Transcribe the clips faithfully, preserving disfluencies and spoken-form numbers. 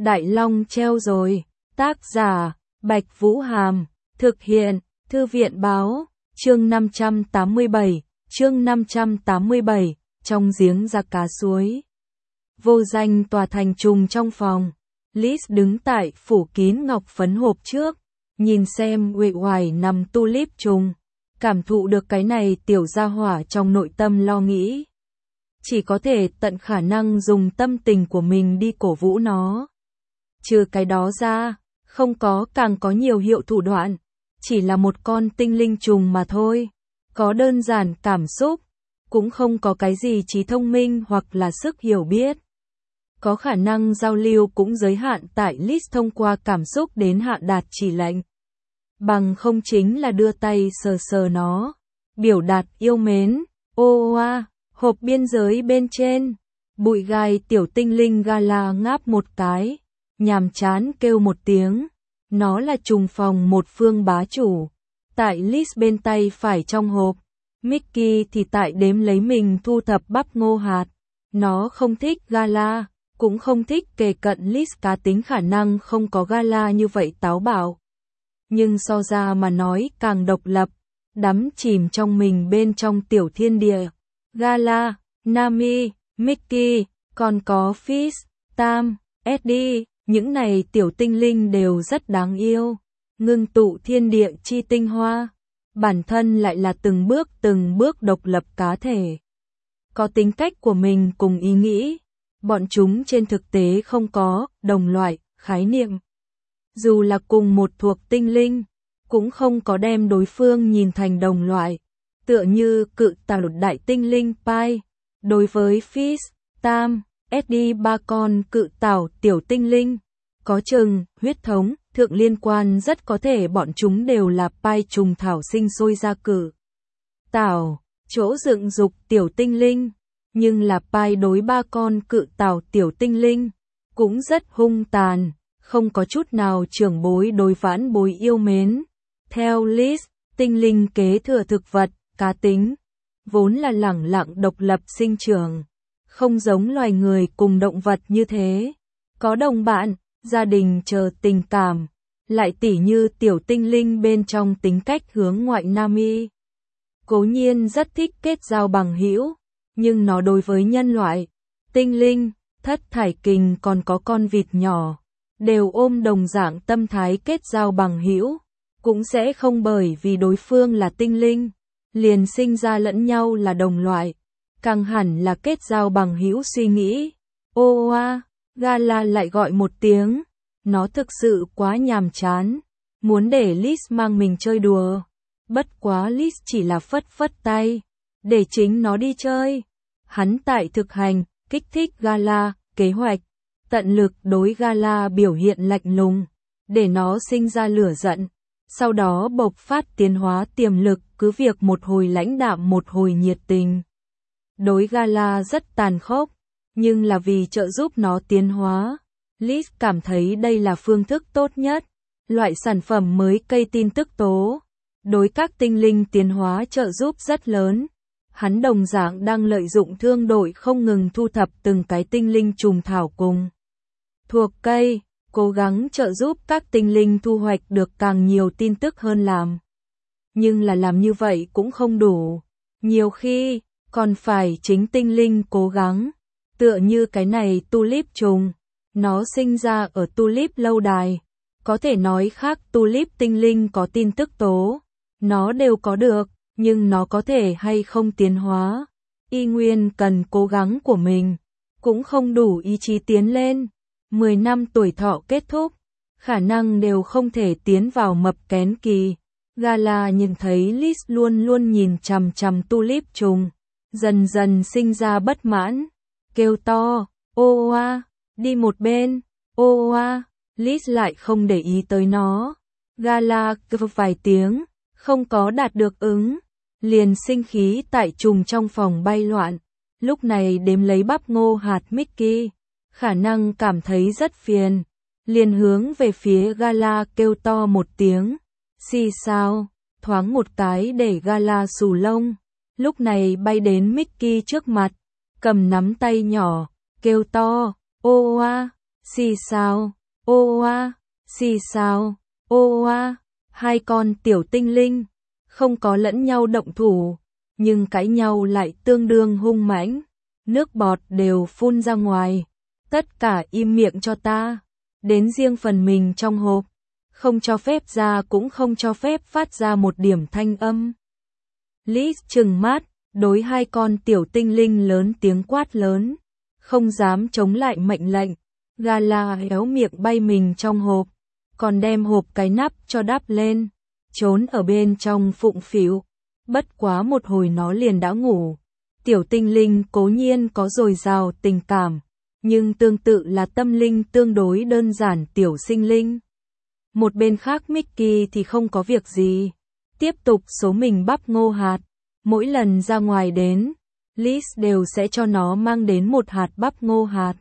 Đại Long treo rồi. Tác giả, Bạch Vũ Hàm. Thực hiện, Thư viện Báo. Chương năm trăm tám mươi bảy. Chương năm trăm tám mươi bảy. Trong giếng ra cá suối. Vô danh tòa thành trùng trong phòng. Liz đứng tại phủ kín ngọc phấn hộp trước, nhìn xem uể oải nằm tulip trùng, cảm thụ được cái này tiểu gia hỏa trong nội tâm lo nghĩ. Chỉ có thể tận khả năng dùng tâm tình của mình đi cổ vũ nó. Trừ cái đó ra, không có càng có nhiều hiệu thủ đoạn, chỉ là một con tinh linh trùng mà thôi. Có đơn giản cảm xúc, cũng không có cái gì trí thông minh hoặc là sức hiểu biết. Có khả năng giao lưu cũng giới hạn tại Liz thông qua cảm xúc đến hạ đạt chỉ lệnh. Bằng không chính là đưa tay sờ sờ nó, biểu đạt yêu mến. Ô oa, hộp biên giới bên trên, bụi gai tiểu tinh linh Gala ngáp một cái, nhàm chán kêu một tiếng. Nó là trùng phòng một phương bá chủ. Tại Liz bên tay phải trong hộp, Mickey thì tại đếm lấy mình thu thập bắp ngô hạt. Nó không thích Gala, cũng không thích kề cận Liz, cá tính khả năng không có Gala như vậy táo bạo. Nhưng so ra mà nói càng độc lập, đắm chìm trong mình bên trong tiểu thiên địa. Gala, Nami, Mickey, còn có Fish, Tam, Eddie, những này tiểu tinh linh đều rất đáng yêu. Ngưng tụ thiên địa chi tinh hoa, bản thân lại là từng bước từng bước độc lập cá thể. Có tính cách của mình cùng ý nghĩ. Bọn chúng trên thực tế không có đồng loại, khái niệm. Dù là cùng một thuộc tinh linh, cũng không có đem đối phương nhìn thành đồng loại. Tựa như cự tảo đại tinh linh Pi, đối với Fish, Tam, Eddie ba con cự tảo tiểu tinh linh. Có chừng, huyết thống, thượng liên quan rất có thể bọn chúng đều là Pi trùng thảo sinh sôi ra cự tảo, chỗ dựng dục tiểu tinh linh. Nhưng là Pi đối ba con cự tảo tiểu tinh linh, cũng rất hung tàn, không có chút nào trưởng bối đối vãn bối yêu mến. Theo Liz, tinh linh kế thừa thực vật, cá tính, vốn là lẳng lặng độc lập sinh trưởng, không giống loài người cùng động vật như thế. Có đồng bạn, gia đình chờ tình cảm, lại tỉ như tiểu tinh linh bên trong tính cách hướng ngoại Nami. Cố nhiên rất thích kết giao bằng hữu. Nhưng nó đối với nhân loại, tinh linh, thất thải kình còn có con vịt nhỏ, đều ôm đồng dạng tâm thái kết giao bằng hữu, cũng sẽ không bởi vì đối phương là tinh linh, liền sinh ra lẫn nhau là đồng loại, càng hẳn là kết giao bằng hữu suy nghĩ. Ô oa, Gala lại gọi một tiếng, nó thực sự quá nhàm chán, muốn để Liz mang mình chơi đùa, bất quá Liz chỉ là phất phất tay. Để chính nó đi chơi. Hắn tại thực hành, kích thích Gala, kế hoạch, tận lực đối Gala biểu hiện lạnh lùng, để nó sinh ra lửa giận, sau đó bộc phát tiến hóa tiềm lực, cứ việc một hồi lãnh đạm một hồi nhiệt tình. Đối Gala rất tàn khốc, nhưng là vì trợ giúp nó tiến hóa. Liz cảm thấy đây là phương thức tốt nhất, loại sản phẩm mới cây tin tức tố. Đối các tinh linh tiến hóa trợ giúp rất lớn. Hắn đồng dạng đang lợi dụng thương đội không ngừng thu thập từng cái tinh linh trùng thảo cùng thuộc cây, cố gắng trợ giúp các tinh linh thu hoạch được càng nhiều tin tức hơn làm. Nhưng là làm như vậy cũng không đủ. Nhiều khi, còn phải chính tinh linh cố gắng. Tựa như cái này tulip trùng, nó sinh ra ở tulip lâu đài. Có thể nói khác tulip tinh linh có tin tức tố, nó đều có được. Nhưng nó có thể hay không tiến hóa, y nguyên cần cố gắng của mình, cũng không đủ ý chí tiến lên. mười năm tuổi thọ kết thúc, khả năng đều không thể tiến vào mập kén kỳ. Gala nhìn thấy Liz luôn luôn nhìn chằm chằm tulip trùng, dần dần sinh ra bất mãn, kêu to, ô oa, đi một bên, ô oa. Liz lại không để ý tới nó. Gala kêu vài tiếng, không có đạt được ứng, liền sinh khí tại trùng trong phòng bay loạn. Lúc này đếm lấy bắp ngô hạt Mickey, khả năng cảm thấy rất phiền, liền hướng về phía Gala kêu to một tiếng, xì sao, thoáng một cái để Gala xù lông. Lúc này bay đến Mickey trước mặt, cầm nắm tay nhỏ, kêu to, ô oa, Xì xào, ô oa, xì xào, ô oa, hai con tiểu tinh linh, không có lẫn nhau động thủ, nhưng cãi nhau lại tương đương hung mãnh, nước bọt đều phun ra ngoài, tất cả im miệng cho ta, đến riêng phần mình trong hộp, không cho phép ra cũng không cho phép phát ra một điểm thanh âm. Liz trừng mắt, đối hai con tiểu tinh linh lớn tiếng quát lớn, không dám chống lại mệnh lệnh, Gala héo miệng bay mình trong hộp, còn đem hộp cái nắp cho đắp lên, trốn ở bên trong phụng phịu. Bất quá một hồi nó liền đã ngủ. Tiểu tinh linh cố nhiên có dồi dào tình cảm, nhưng tương tự là tâm linh tương đối đơn giản tiểu sinh linh. Một bên khác Mickey thì không có việc gì, tiếp tục số mình bắp ngô hạt, mỗi lần ra ngoài đến, Liz đều sẽ cho nó mang đến một hạt bắp ngô hạt.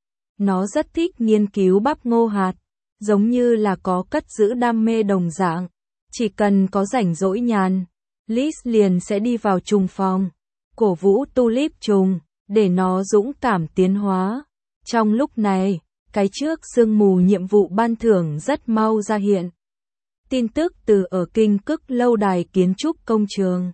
Nó rất thích nghiên cứu bắp ngô hạt, giống như là có cất giữ đam mê đồng dạng, chỉ cần có rảnh rỗi nhàn, Liz liền sẽ đi vào trùng phòng, cổ vũ tulip trùng, để nó dũng cảm tiến hóa. Trong lúc này, cái trước sương mù nhiệm vụ ban thưởng rất mau ra hiện. Tin tức từ ở kinh cức lâu đài kiến trúc công trường.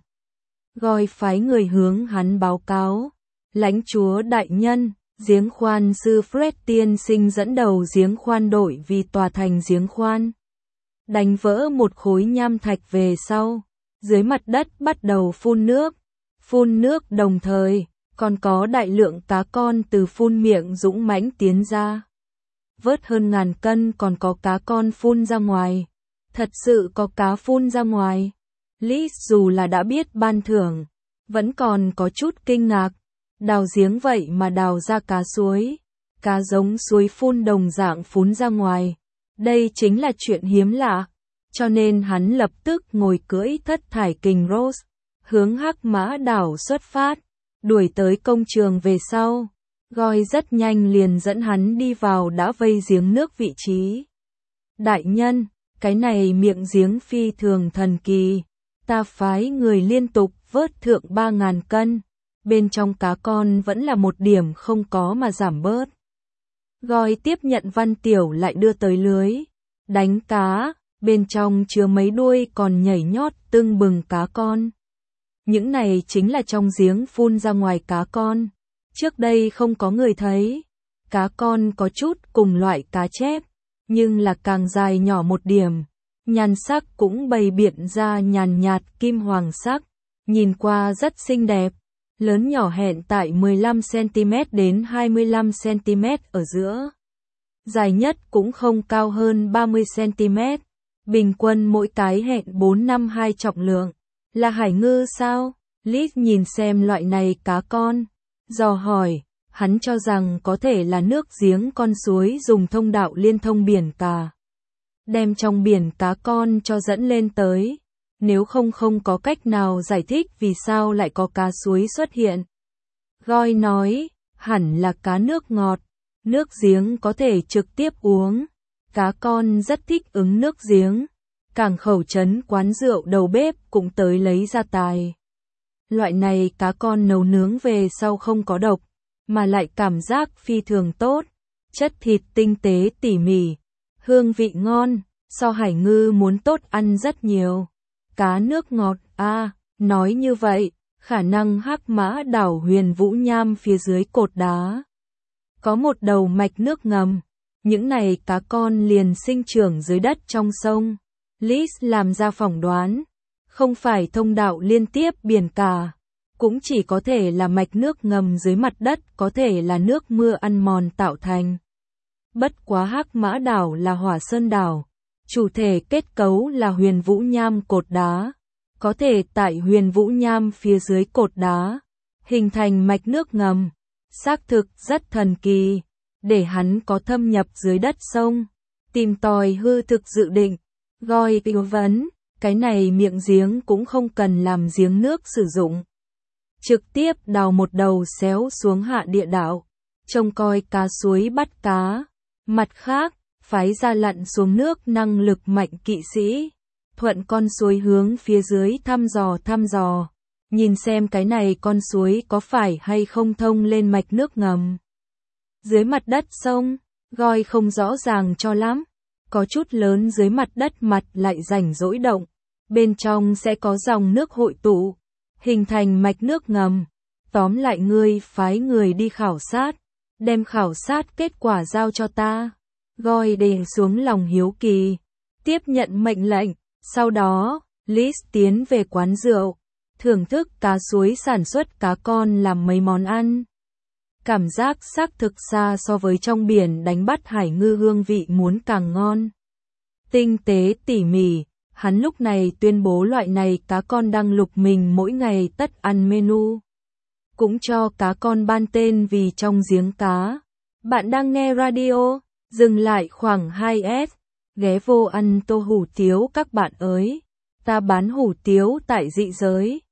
Gọi phái người hướng hắn báo cáo. Lãnh chúa đại nhân, giếng khoan sư Fred tiên sinh dẫn đầu giếng khoan đội vì tòa thành giếng khoan. Đánh vỡ một khối nham thạch về sau, dưới mặt đất bắt đầu phun nước. Phun nước đồng thời, còn có đại lượng cá con từ phun miệng dũng mãnh tiến ra. Vớt hơn ngàn cân còn có cá con phun ra ngoài. Thật sự có cá phun ra ngoài. Liz dù là đã biết ban thưởng, vẫn còn có chút kinh ngạc. Đào giếng vậy mà đào ra cá suối. Cá giống suối phun đồng dạng phun ra ngoài. Đây chính là chuyện hiếm lạ. Cho nên hắn lập tức ngồi cưỡi thất thải kình Rose, hướng Hắc Mã đảo xuất phát, đuổi tới công trường về sau. Gọi rất nhanh liền dẫn hắn đi vào đã vây giếng nước vị trí. Đại nhân, cái này miệng giếng phi thường thần kỳ. Ta phái người liên tục vớt thượng ba ngàn cân. Bên trong cá con vẫn là một điểm không có mà giảm bớt. Gọi tiếp nhận văn tiểu lại đưa tới lưới. Đánh cá, bên trong chứa mấy đuôi còn nhảy nhót tưng bừng cá con. Những này chính là trong giếng phun ra ngoài cá con. Trước đây không có người thấy. Cá con có chút cùng loại cá chép, nhưng là càng dài nhỏ một điểm. Nhan sắc cũng bày biện ra nhàn nhạt kim hoàng sắc, nhìn qua rất xinh đẹp. Lớn nhỏ hẹn tại mười lăm xăng-ti-mét đến hai mươi lăm xăng-ti-mét ở giữa. Dài nhất cũng không cao hơn ba mươi xăng-ti-mét. Bình quân mỗi cái hẹn bốn năm hai trọng lượng. Là hải ngư sao? Liz nhìn xem loại này cá con, dò hỏi, hắn cho rằng có thể là nước giếng con suối dùng thông đạo liên thông biển cả. Đem trong biển cá con cho dẫn lên tới. Nếu không không có cách nào giải thích vì sao lại có cá suối xuất hiện. Gọi nói, hẳn là cá nước ngọt, nước giếng có thể trực tiếp uống. Cá con rất thích ứng nước giếng. Cảng khẩu trấn quán rượu đầu bếp cũng tới lấy ra tài. Loại này cá con nấu nướng về sau không có độc, mà lại cảm giác phi thường tốt. Chất thịt tinh tế tỉ mỉ, hương vị ngon, so hải ngư muốn tốt ăn rất nhiều. Cá nước ngọt, a à, nói như vậy, khả năng Hắc Mã đảo Huyền Vũ Nham phía dưới cột đá. Có một đầu mạch nước ngầm, những này cá con liền sinh trưởng dưới đất trong sông. Liz làm ra phỏng đoán, không phải thông đạo liên tiếp biển cả, cũng chỉ có thể là mạch nước ngầm dưới mặt đất, có thể là nước mưa ăn mòn tạo thành. Bất quá Hắc Mã đảo là hỏa sơn đảo, chủ thể kết cấu là Huyền Vũ Nham cột đá, có thể tại Huyền Vũ Nham phía dưới cột đá, hình thành mạch nước ngầm, xác thực rất thần kỳ, để hắn có thâm nhập dưới đất sông, tìm tòi hư thực dự định. Gọi tư vấn, cái này miệng giếng cũng không cần làm giếng nước sử dụng. Trực tiếp đào một đầu xéo xuống hạ địa đạo, trông coi cá suối bắt cá. Mặt khác, phái ra lặn xuống nước năng lực mạnh kỵ sĩ, thuận con suối hướng phía dưới thăm dò thăm dò, nhìn xem cái này con suối có phải hay không thông lên mạch nước ngầm. Dưới mặt đất sông, Goi không rõ ràng cho lắm, có chút lớn dưới mặt đất mặt lại rảnh rỗi động, bên trong sẽ có dòng nước hội tụ, hình thành mạch nước ngầm. Tóm lại ngươi phái người đi khảo sát, đem khảo sát kết quả giao cho ta. Goi đè xuống lòng hiếu kỳ, tiếp nhận mệnh lệnh, sau đó, Liz tiến về quán rượu, thưởng thức cá suối sản xuất cá con làm mấy món ăn. Cảm giác xác thực xa so với trong biển đánh bắt hải ngư hương vị muốn càng ngon. Tinh tế tỉ mỉ, hắn lúc này tuyên bố loại này cá con đăng lục mình mỗi ngày tất ăn menu. Cũng cho cá con ban tên vì trong giếng cá. Bạn đang nghe radio, dừng lại khoảng hai S, ghé vô ăn tô hủ tiếu các bạn ơi. Ta bán hủ tiếu tại dị giới.